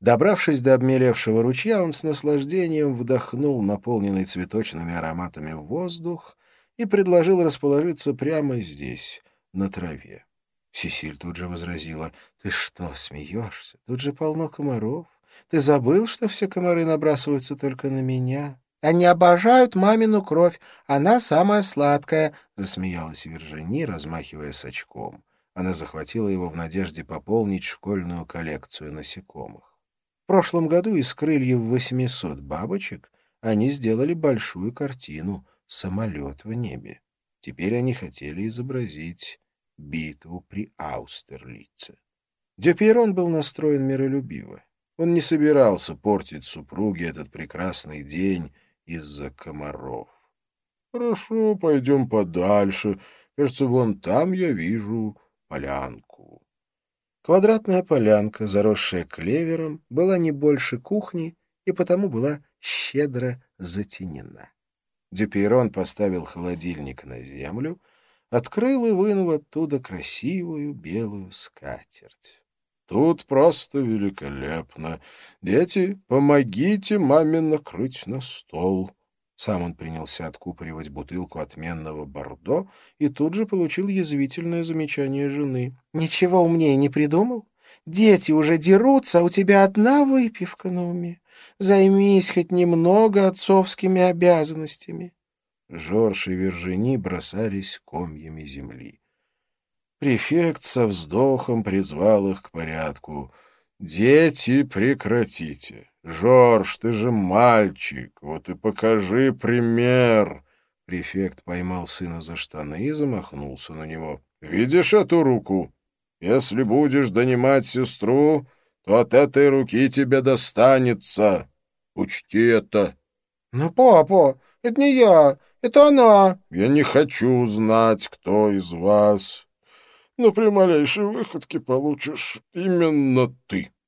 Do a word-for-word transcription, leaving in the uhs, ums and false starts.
Добравшись до обмелевшего ручья, он с наслаждением вдохнул наполненный цветочными ароматами воздух и предложил расположиться прямо здесь, на траве. Сесиль тут же возразила: «Ты что, смеешься? Тут же полно комаров. Ты забыл, что все комары набрасываются только на меня?» «Они обожают мамину кровь, она самая сладкая», — засмеялась Виржини, размахивая сачком. Она захватила его в надежде пополнить школьную коллекцию насекомых. В прошлом году из крыльев восьмисот бабочек они сделали большую картину «Самолет в небе». Теперь они хотели изобразить битву при Аустерлице. Дюпейрон был настроен миролюбиво. Он не собирался портить супруге этот прекрасный день из-за комаров. «Хорошо, пойдем подальше. Кажется, вон там я вижу полянку». Квадратная полянка, заросшая клевером, была не больше кухни и потому была щедро затенена. Дюпейрон поставил холодильник на землю, открыл и вынул оттуда красивую белую скатерть. «Тут просто великолепно. Дети, помогите маме накрыть на стол». Сам он принялся откупоривать бутылку отменного бордо и тут же получил язвительное замечание жены. «Ничего умнее не придумал? Дети уже дерутся, а у тебя одна выпивка на уме. Займись хоть немного отцовскими обязанностями». Жорж и Виржини бросались комьями земли. Префект со вздохом призвал их к порядку. «Дети, прекратите! Жорж, ты же мальчик, вот и покажи пример!» Префект поймал сына за штаны и замахнулся на него. «Видишь эту руку? Если будешь донимать сестру, то от этой руки тебе достанется. Учти это». «Но, папа, это не я, это она». «Я не хочу знать, кто из вас, но при малейшей выходке получишь именно ты».